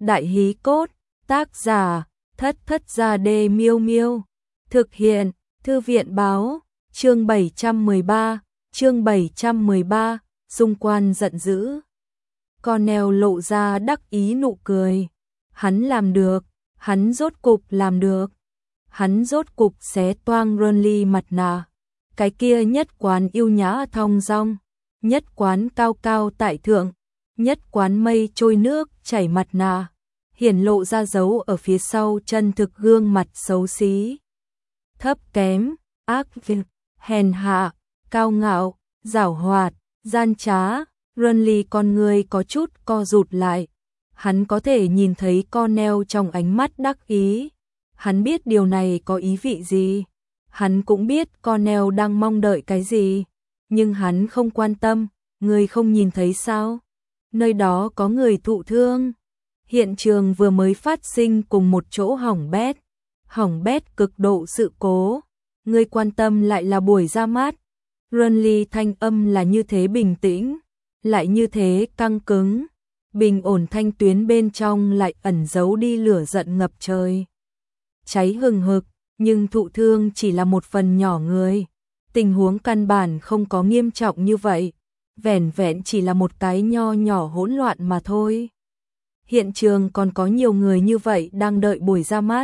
Đại hí cốt, tác giả, Thất Thất Gia Đê Miêu Miêu. Thực hiện, Thư viện báo, chương 713, Dung Quan giận dữ. Cornell lộ ra đắc ý nụ cười. Hắn làm được, hắn rốt cục làm được. Hắn rốt cục xé toang Renly mặt nạ. Cái kia nhất quán yêu nhã thong dong, nhất quán cao cao tại thượng, nhất quán mây trôi nước chảy mặt nạ, hiển lộ ra dấu ở phía sau chân thực gương mặt xấu xí. Thấp kém, ác việc, hèn hạ, cao ngạo, giảo hoạt, gian trá. Renly con người có chút co rụt lại. Hắn có thể nhìn thấy Cornell trong ánh mắt đắc ý. Hắn biết điều này có ý vị gì. Hắn cũng biết Cornell đang mong đợi cái gì. Nhưng hắn không quan tâm. Người không nhìn thấy sao? Nơi đó có người thụ thương. Hiện trường vừa mới phát sinh cùng một chỗ hỏng bét cực độ sự cố. Người quan tâm lại là buổi ra mắt. Renly thanh âm là như thế bình tĩnh, lại như thế căng cứng. Bình ổn thanh tuyến bên trong lại ẩn giấu đi lửa giận ngập trời. Cháy hừng hực, nhưng thụ thương chỉ là một phần nhỏ người. Tình huống căn bản không có nghiêm trọng như vậy. Vẻn vẹn chỉ là một cái nho nhỏ hỗn loạn mà thôi. Hiện trường còn có nhiều người như vậy đang đợi buổi ra mắt.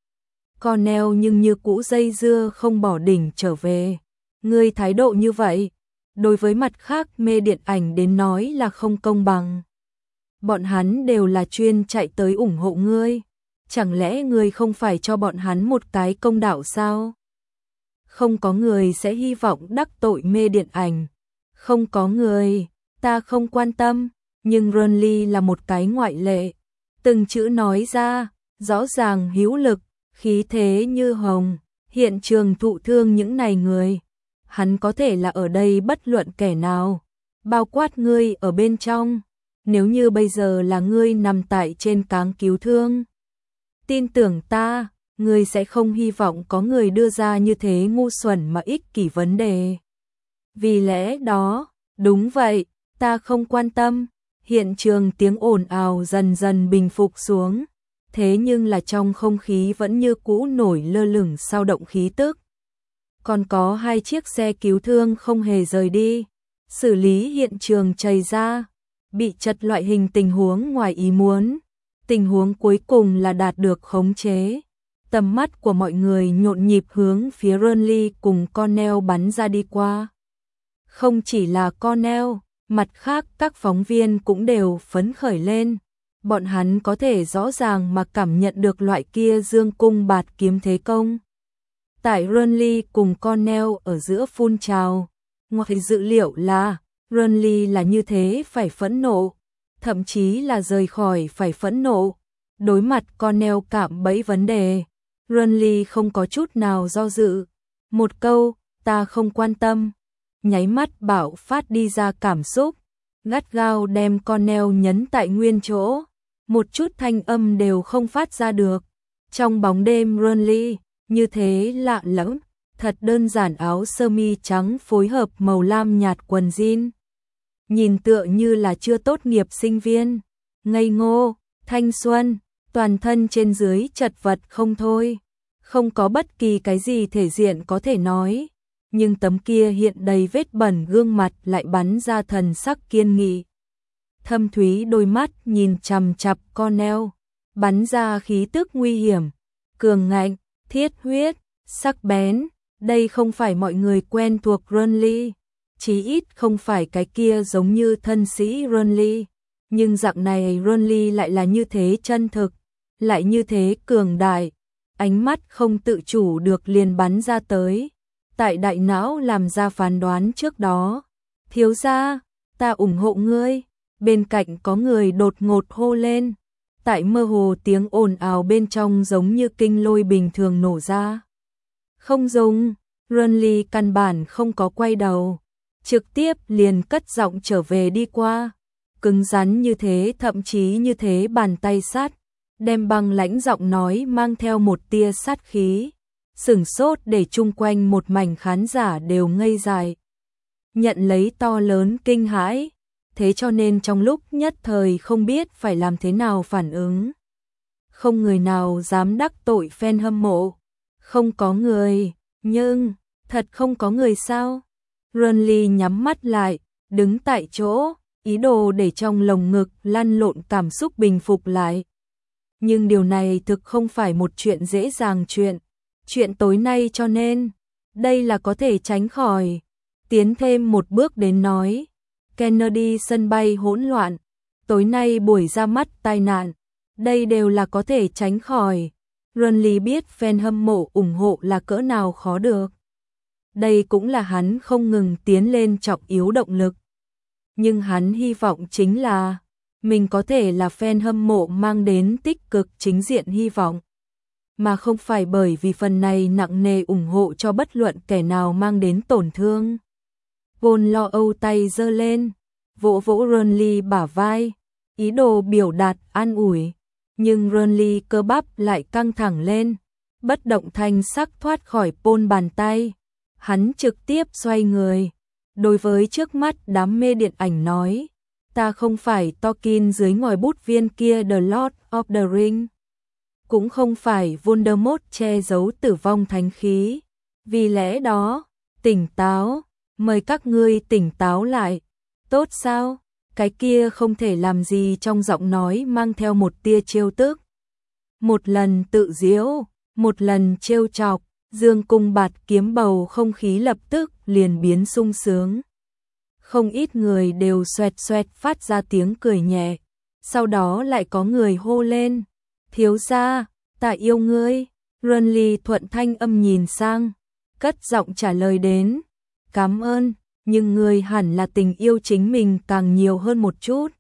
Cornell nhưng như cũ dây dưa không bỏ đỉnh trở về. Ngươi thái độ như vậy, đối với mặt khác mê điện ảnh đến nói là không công bằng. Bọn hắn đều là chuyên chạy tới ủng hộ ngươi. Chẳng lẽ ngươi không phải cho bọn hắn một cái công đạo sao? Không có người sẽ hy vọng đắc tội mê điện ảnh. Không có người, ta không quan tâm. Nhưng Renly là một cái ngoại lệ. Từng chữ nói ra, rõ ràng hữu lực, khí thế như hồng. Hiện trường thụ thương những này người. Hắn có thể là ở đây bất luận kẻ nào. Bao quát ngươi ở bên trong. Nếu như bây giờ là ngươi nằm tại trên cáng cứu thương. Tin tưởng ta, ngươi sẽ không hy vọng có người đưa ra như thế ngu xuẩn mà ích kỷ vấn đề. Vì lẽ đó, đúng vậy, ta không quan tâm. Hiện trường tiếng ồn ào dần dần bình phục xuống. Thế nhưng là trong không khí vẫn như cũ nổi lơ lửng sao động khí tức. Còn có 2 chiếc xe cứu thương không hề rời đi. Xử lý hiện trường chảy ra. Bị chật loại hình tình huống ngoài ý muốn. Tình huống cuối cùng là đạt được khống chế. Tầm mắt của mọi người nhộn nhịp hướng phía Renly cùng Cornell bắn ra đi qua. Không chỉ là Cornell, mặt khác các phóng viên cũng đều phấn khởi lên. Bọn hắn có thể rõ ràng mà cảm nhận được loại kia dương cung bạt kiếm thế công. Tại Renly cùng Cornell ở giữa phun trào. Ngoài dự liệu là Renly là như thế phải phẫn nộ, thậm chí là rời khỏi phải phẫn nộ. Đối mặt Cornell cạm bẫy vấn đề, Renly không có chút nào do dự. Một câu, ta không quan tâm, nháy mắt bạo phát đi ra cảm xúc, gắt gao đem Cornell nhấn tại nguyên chỗ. Một chút thanh âm đều không phát ra được. Trong bóng đêm Renly, như thế lạ lẫm, thật đơn giản áo sơ mi trắng phối hợp màu lam nhạt quần jean. Nhìn tựa như là chưa tốt nghiệp sinh viên, ngây ngô, thanh xuân, toàn thân trên dưới chật vật không thôi. Không có bất kỳ cái gì thể diện có thể nói, nhưng tấm kia hiện đầy vết bẩn gương mặt lại bắn ra thần sắc kiên nghị. Thâm thúy đôi mắt nhìn chằm chằm Cornell, bắn ra khí tức nguy hiểm, cường ngạnh, thiết huyết, sắc bén. Đây không phải mọi người quen thuộc Renly, chí ít không phải cái kia giống như thân sĩ Renly. Nhưng dạng này Renly lại là như thế chân thực, lại như thế cường đại. Ánh mắt không tự chủ được liền bắn ra tới. Tại đại não làm ra phán đoán trước đó. Thiếu gia, ta ủng hộ ngươi. Bên cạnh có người đột ngột hô lên. Tại mơ hồ tiếng ồn ào bên trong giống như kinh lôi bình thường nổ ra. Không dùng, Renly căn bản không có quay đầu. Trực tiếp liền cất giọng trở về đi qua. Cứng rắn như thế, thậm chí như thế bàn tay sát. Đem băng lãnh giọng nói mang theo một tia sát khí. Sửng sốt để chung quanh một mảnh khán giả đều ngây dại. Nhận lấy to lớn kinh hãi. thế cho nên trong lúc nhất thời không biết phải làm thế nào phản ứng. Không người nào dám đắc tội fan hâm mộ. Không có người, nhưng, thật không có người sao? Renly nhắm mắt lại, đứng tại chỗ, ý đồ để trong lồng ngực lăn lộn cảm xúc bình phục lại. Nhưng điều này thực không phải một chuyện dễ dàng chuyện tối nay cho nên, đây là có thể tránh khỏi. Tiến thêm một bước đến nói, Kennedy sân bay hỗn loạn, tối nay buổi ra mắt tai nạn, đây đều là có thể tránh khỏi. Renly biết fan hâm mộ ủng hộ là cỡ nào khó được. Đây cũng là hắn không ngừng tiến lên trọng yếu động lực. Nhưng hắn hy vọng chính là mình có thể là fan hâm mộ mang đến tích cực chính diện hy vọng, mà không phải bởi vì phần này nặng nề ủng hộ cho bất luận kẻ nào mang đến tổn thương. Vốn lo âu tay giơ lên, vỗ vỗ Renly bả vai, ý đồ biểu đạt an ủi, nhưng Renly cơ bắp lại căng thẳng lên, bất động thanh sắc thoát khỏi Paul bàn tay. Hắn trực tiếp xoay người, đối với trước mắt đám mê điện ảnh nói, ta không phải Tolkien dưới ngòi bút viên kia The Lord of the Ring, cũng không phải Voldemort che giấu tử vong thánh khí, vì lẽ đó, tỉnh táo, mời các ngươi tỉnh táo lại, tốt sao? Cái kia không thể làm gì trong giọng nói mang theo một tia trêu tức. Một lần tự giễu, một lần trêu chọc, dương cung bạt kiếm bầu không khí lập tức liền biến sung sướng. Không ít người đều xoẹt xoẹt phát ra tiếng cười nhẹ, sau đó lại có người hô lên, thiếu gia, ta yêu ngươi. Renly thuận thanh âm nhìn sang, cất giọng trả lời đến, cảm ơn, nhưng ngươi hẳn là tình yêu chính mình càng nhiều hơn một chút.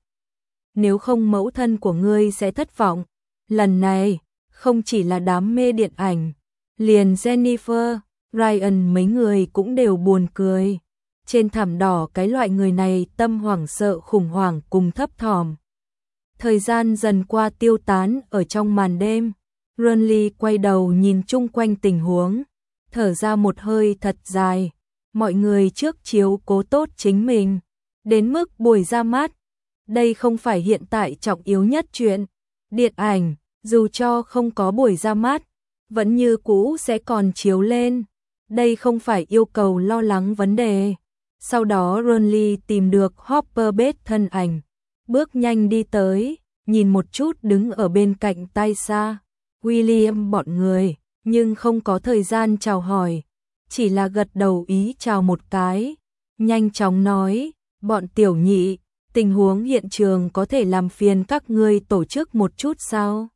Nếu không mẫu thân của ngươi sẽ thất vọng. Lần này, không chỉ là đám mê điện ảnh, liền Jennifer, Ryan mấy người cũng đều buồn cười. Trên thảm đỏ cái loại người này tâm hoảng sợ khủng hoảng cùng thấp thỏm. Thời gian dần qua tiêu tán ở trong màn đêm. Renly quay đầu nhìn chung quanh tình huống, thở ra một hơi thật dài. Mọi người trước chiếu cố tốt chính mình, đến mức buổi ra mắt. Đây không phải hiện tại trọng yếu nhất chuyện. Điện ảnh, dù cho không có buổi ra mắt, vẫn như cũ sẽ còn chiếu lên. Đây không phải yêu cầu lo lắng vấn đề. Sau đó Renly tìm được Hopper Bates thân ảnh, bước nhanh đi tới, nhìn một chút đứng ở bên cạnh tay xa William bọn người, nhưng không có thời gian chào hỏi, chỉ là gật đầu ý chào một cái, nhanh chóng nói, bọn tiểu nhị, tình huống hiện trường có thể làm phiền các ngươi tổ chức một chút sao?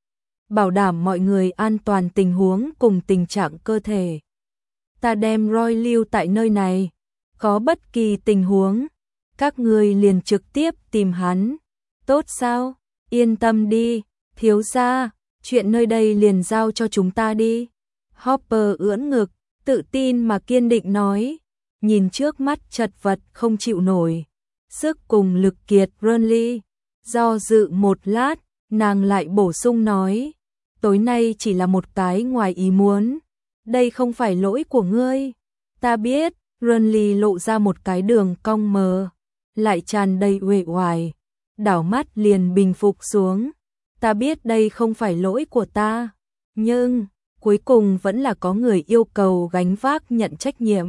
Bảo đảm mọi người an toàn tình huống cùng tình trạng cơ thể. Ta đem Roy lưu tại nơi này, có bất kỳ tình huống, các ngươi liền trực tiếp tìm hắn. Tốt sao? Yên tâm đi, thiếu gia, chuyện nơi đây liền giao cho chúng ta đi. Hopper ưỡn ngực, tự tin mà kiên định nói, nhìn trước mắt chật vật không chịu nổi. Sức cùng lực kiệt Renly, do dự một lát, nàng lại bổ sung nói, tối nay chỉ là một cái ngoài ý muốn, đây không phải lỗi của ngươi. Ta biết, Renly lộ ra một cái đường cong mờ, lại tràn đầy uể oải, đảo mắt liền bình phục xuống. Ta biết đây không phải lỗi của ta, nhưng cuối cùng vẫn là có người yêu cầu gánh vác nhận trách nhiệm.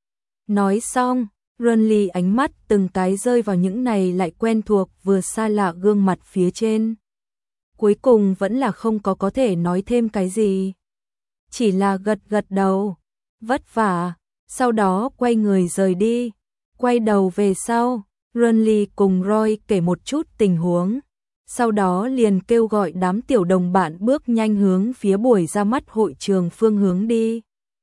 Nói xong, Renly ánh mắt từng cái rơi vào những này lại quen thuộc vừa xa lạ gương mặt phía trên. Cuối cùng vẫn là không có thể nói thêm cái gì. Chỉ là gật gật đầu, vất vả, sau đó quay người rời đi. Quay đầu về sau, Renly cùng Roy kể một chút tình huống. Sau đó liền kêu gọi đám tiểu đồng bạn bước nhanh hướng phía buổi ra mắt hội trường phương hướng đi.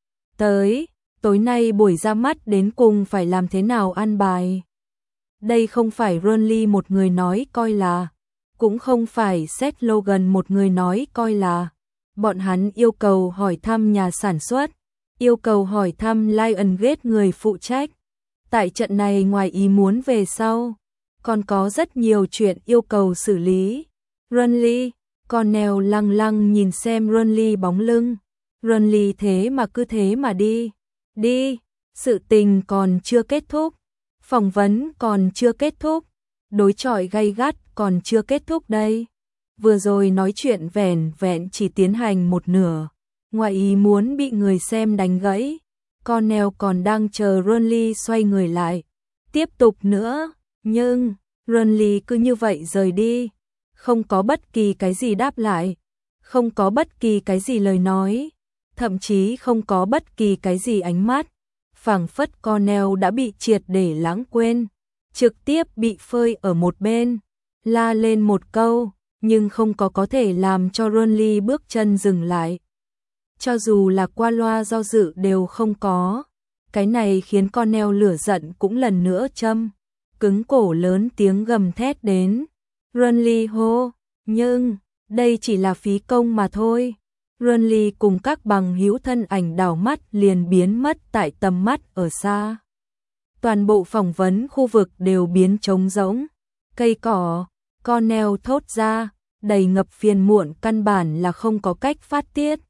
Tới, tối nay buổi ra mắt đến cùng phải làm thế nào an bài. Đây không phải Renly một người nói coi là, cũng không phải Seth Logan một người nói coi là. Bọn hắn yêu cầu hỏi thăm nhà sản xuất, yêu cầu hỏi thăm Lionsgate người phụ trách. Tại trận này ngoài ý muốn về sau, còn có rất nhiều chuyện yêu cầu xử lý. Renly, Cornell lăng lăng nhìn xem Renly bóng lưng. Renly thế mà cứ thế mà đi. Đi, sự tình còn chưa kết thúc, phỏng vấn còn chưa kết thúc, đối chọi gay gắt còn chưa kết thúc đây. Vừa rồi nói chuyện vẻn vẹn chỉ tiến hành một nửa, ngoài ý muốn bị người xem đánh gãy. Cornell còn đang chờ Renly xoay người lại, tiếp tục nữa, nhưng Renly cứ như vậy rời đi, không có bất kỳ cái gì đáp lại, không có bất kỳ cái gì lời nói, thậm chí không có bất kỳ cái gì ánh mắt. Phảng phất Cornell đã bị triệt để lãng quên, trực tiếp bị phơi ở một bên, la lên một câu, nhưng không có thể làm cho Renly bước chân dừng lại. Cho dù là qua loa do dự đều không có. Cái này khiến Cornell lửa giận cũng lần nữa châm cứng cổ lớn tiếng gầm thét đến. Renly hô, nhưng đây chỉ là phí công mà thôi. Renly cùng các bằng hữu thân ảnh đảo mắt liền biến mất tại tầm mắt ở xa. Toàn bộ phỏng vấn khu vực đều biến trống rỗng. Cây cỏ, Cornell thốt ra, đầy ngập phiền muộn, căn bản là không có cách phát tiết.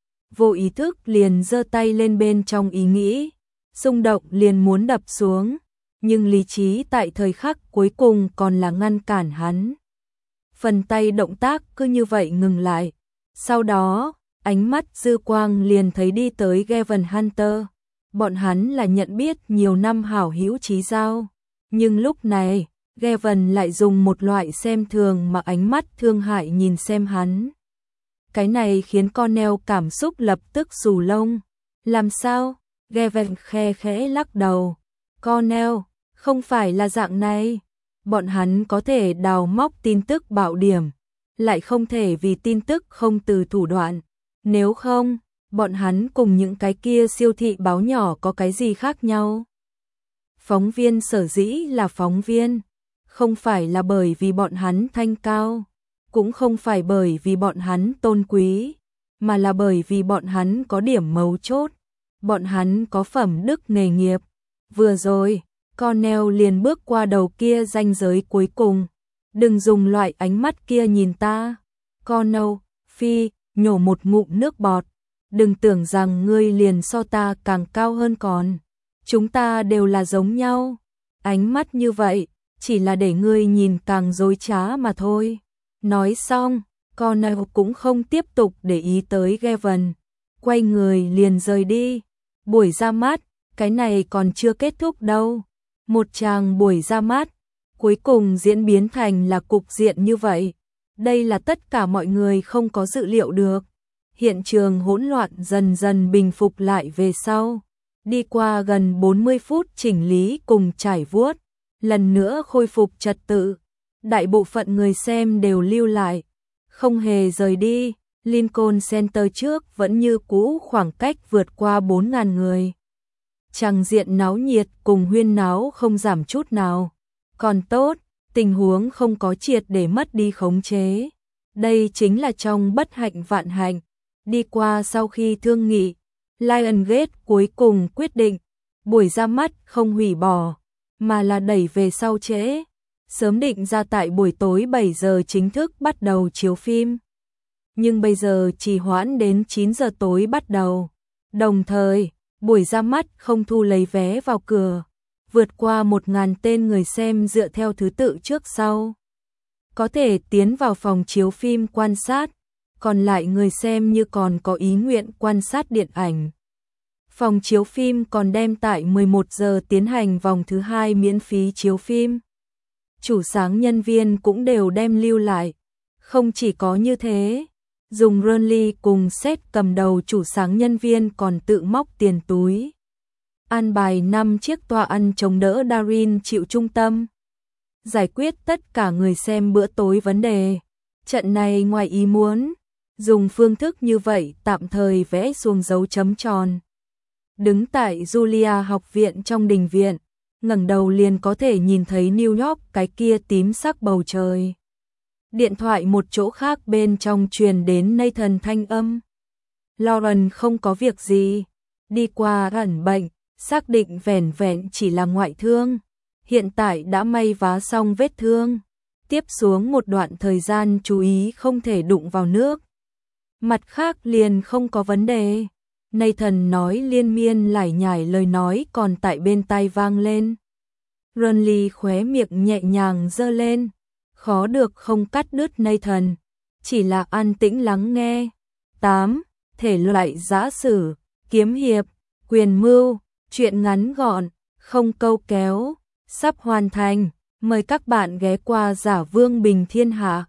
Vô ý thức liền giơ tay lên bên trong ý nghĩ, xung động liền muốn đập xuống, nhưng lý trí tại thời khắc cuối cùng còn là ngăn cản hắn. Phần tay động tác cứ như vậy ngừng lại. Sau đó, ánh mắt dư quang liền thấy đi tới Gavin Hunter. Bọn hắn là nhận biết nhiều năm hảo hữu chí giao, nhưng lúc này, Gavin lại dùng một loại xem thường mà ánh mắt thương hại nhìn xem hắn. Cái này khiến Cornell cảm xúc lập tức xù lông. Làm sao? Gavin khe khẽ lắc đầu. Cornell, không phải là dạng này. Bọn hắn có thể đào móc tin tức bạo điểm, lại không thể vì tin tức không từ thủ đoạn. Nếu không, bọn hắn cùng những cái kia siêu thị báo nhỏ có cái gì khác nhau? Phóng viên sở dĩ là phóng viên, không phải là bởi vì bọn hắn thanh cao, cũng không phải bởi vì bọn hắn tôn quý, mà là bởi vì bọn hắn có điểm mấu chốt, bọn hắn có phẩm đức nghề nghiệp. Vừa rồi, Cornell liền bước qua đầu kia ranh giới cuối cùng. Đừng dùng loại ánh mắt kia nhìn ta. Cornell, phi, nhổ một ngụm nước bọt. Đừng tưởng rằng ngươi liền so ta càng cao hơn còn. Chúng ta đều là giống nhau. Ánh mắt như vậy, chỉ là để ngươi nhìn càng dối trá mà thôi. Nói xong, Cornell cũng không tiếp tục để ý tới Gavin. Quay người liền rời đi. Buổi ra mắt, cái này còn chưa kết thúc đâu. Một tràng buổi ra mắt, cuối cùng diễn biến thành là cục diện như vậy. Đây là tất cả mọi người không có dự liệu được. Hiện trường hỗn loạn dần dần bình phục lại về sau. Đi qua gần 40 phút chỉnh lý cùng trải vuốt, lần nữa khôi phục trật tự. Đại bộ phận người xem đều lưu lại, không hề rời đi. Lincoln Center trước vẫn như cũ, khoảng cách vượt qua 4.000 người. Tràng diện náo nhiệt cùng huyên náo không giảm chút nào. Còn tốt, tình huống không có triệt để mất đi khống chế. Đây chính là trong bất hạnh vạn hạnh. Đi qua sau khi thương nghị, Lionsgate cuối cùng quyết định buổi ra mắt không hủy bỏ, mà là đẩy về sau trễ. Sớm định ra tại buổi tối 7 giờ chính thức bắt đầu chiếu phim. Nhưng bây giờ trì hoãn đến 9 giờ tối bắt đầu. Đồng thời, buổi ra mắt không thu lấy vé vào cửa, vượt qua 1.000 tên người xem dựa theo thứ tự trước sau. Có thể tiến vào phòng chiếu phim quan sát, còn lại người xem như còn có ý nguyện quan sát điện ảnh. Phòng chiếu phim còn đem tại 11 giờ tiến hành vòng thứ 2 miễn phí chiếu phim. Chủ sáng nhân viên cũng đều đem lưu lại. Không chỉ có như thế, dùng Renly cùng Seth cầm đầu chủ sáng nhân viên còn tự móc tiền túi. An bài 5 chiếc toa ăn chống đỡ Darin chịu trung tâm. Giải quyết tất cả người xem bữa tối vấn đề. Trận này ngoài ý muốn, dùng phương thức như vậy tạm thời vẽ xuống dấu chấm tròn. Đứng tại Julia học viện trong đình viện, ngẩng đầu liền có thể nhìn thấy New York cái kia tím sắc bầu trời. Điện thoại một chỗ khác bên trong truyền đến Nathan thanh âm. Lauren không có việc gì, đi qua ẩn bệnh, xác định vẻn vẹn chỉ là ngoại thương. Hiện tại đã may vá xong vết thương. Tiếp xuống một đoạn thời gian chú ý không thể đụng vào nước. Mặt khác liền không có vấn đề. Nathan nói liên miên lải nhải lời nói còn tại bên tai vang lên. Renly khóe miệng nhẹ nhàng giơ lên, khó được không cắt đứt Nathan, chỉ là an tĩnh lắng nghe. 8. Thể loại giã sử, kiếm hiệp, quyền mưu, truyện ngắn gọn, không câu kéo, sắp hoàn thành. Mời các bạn ghé qua Giả Vương Bình Thiên Hạ.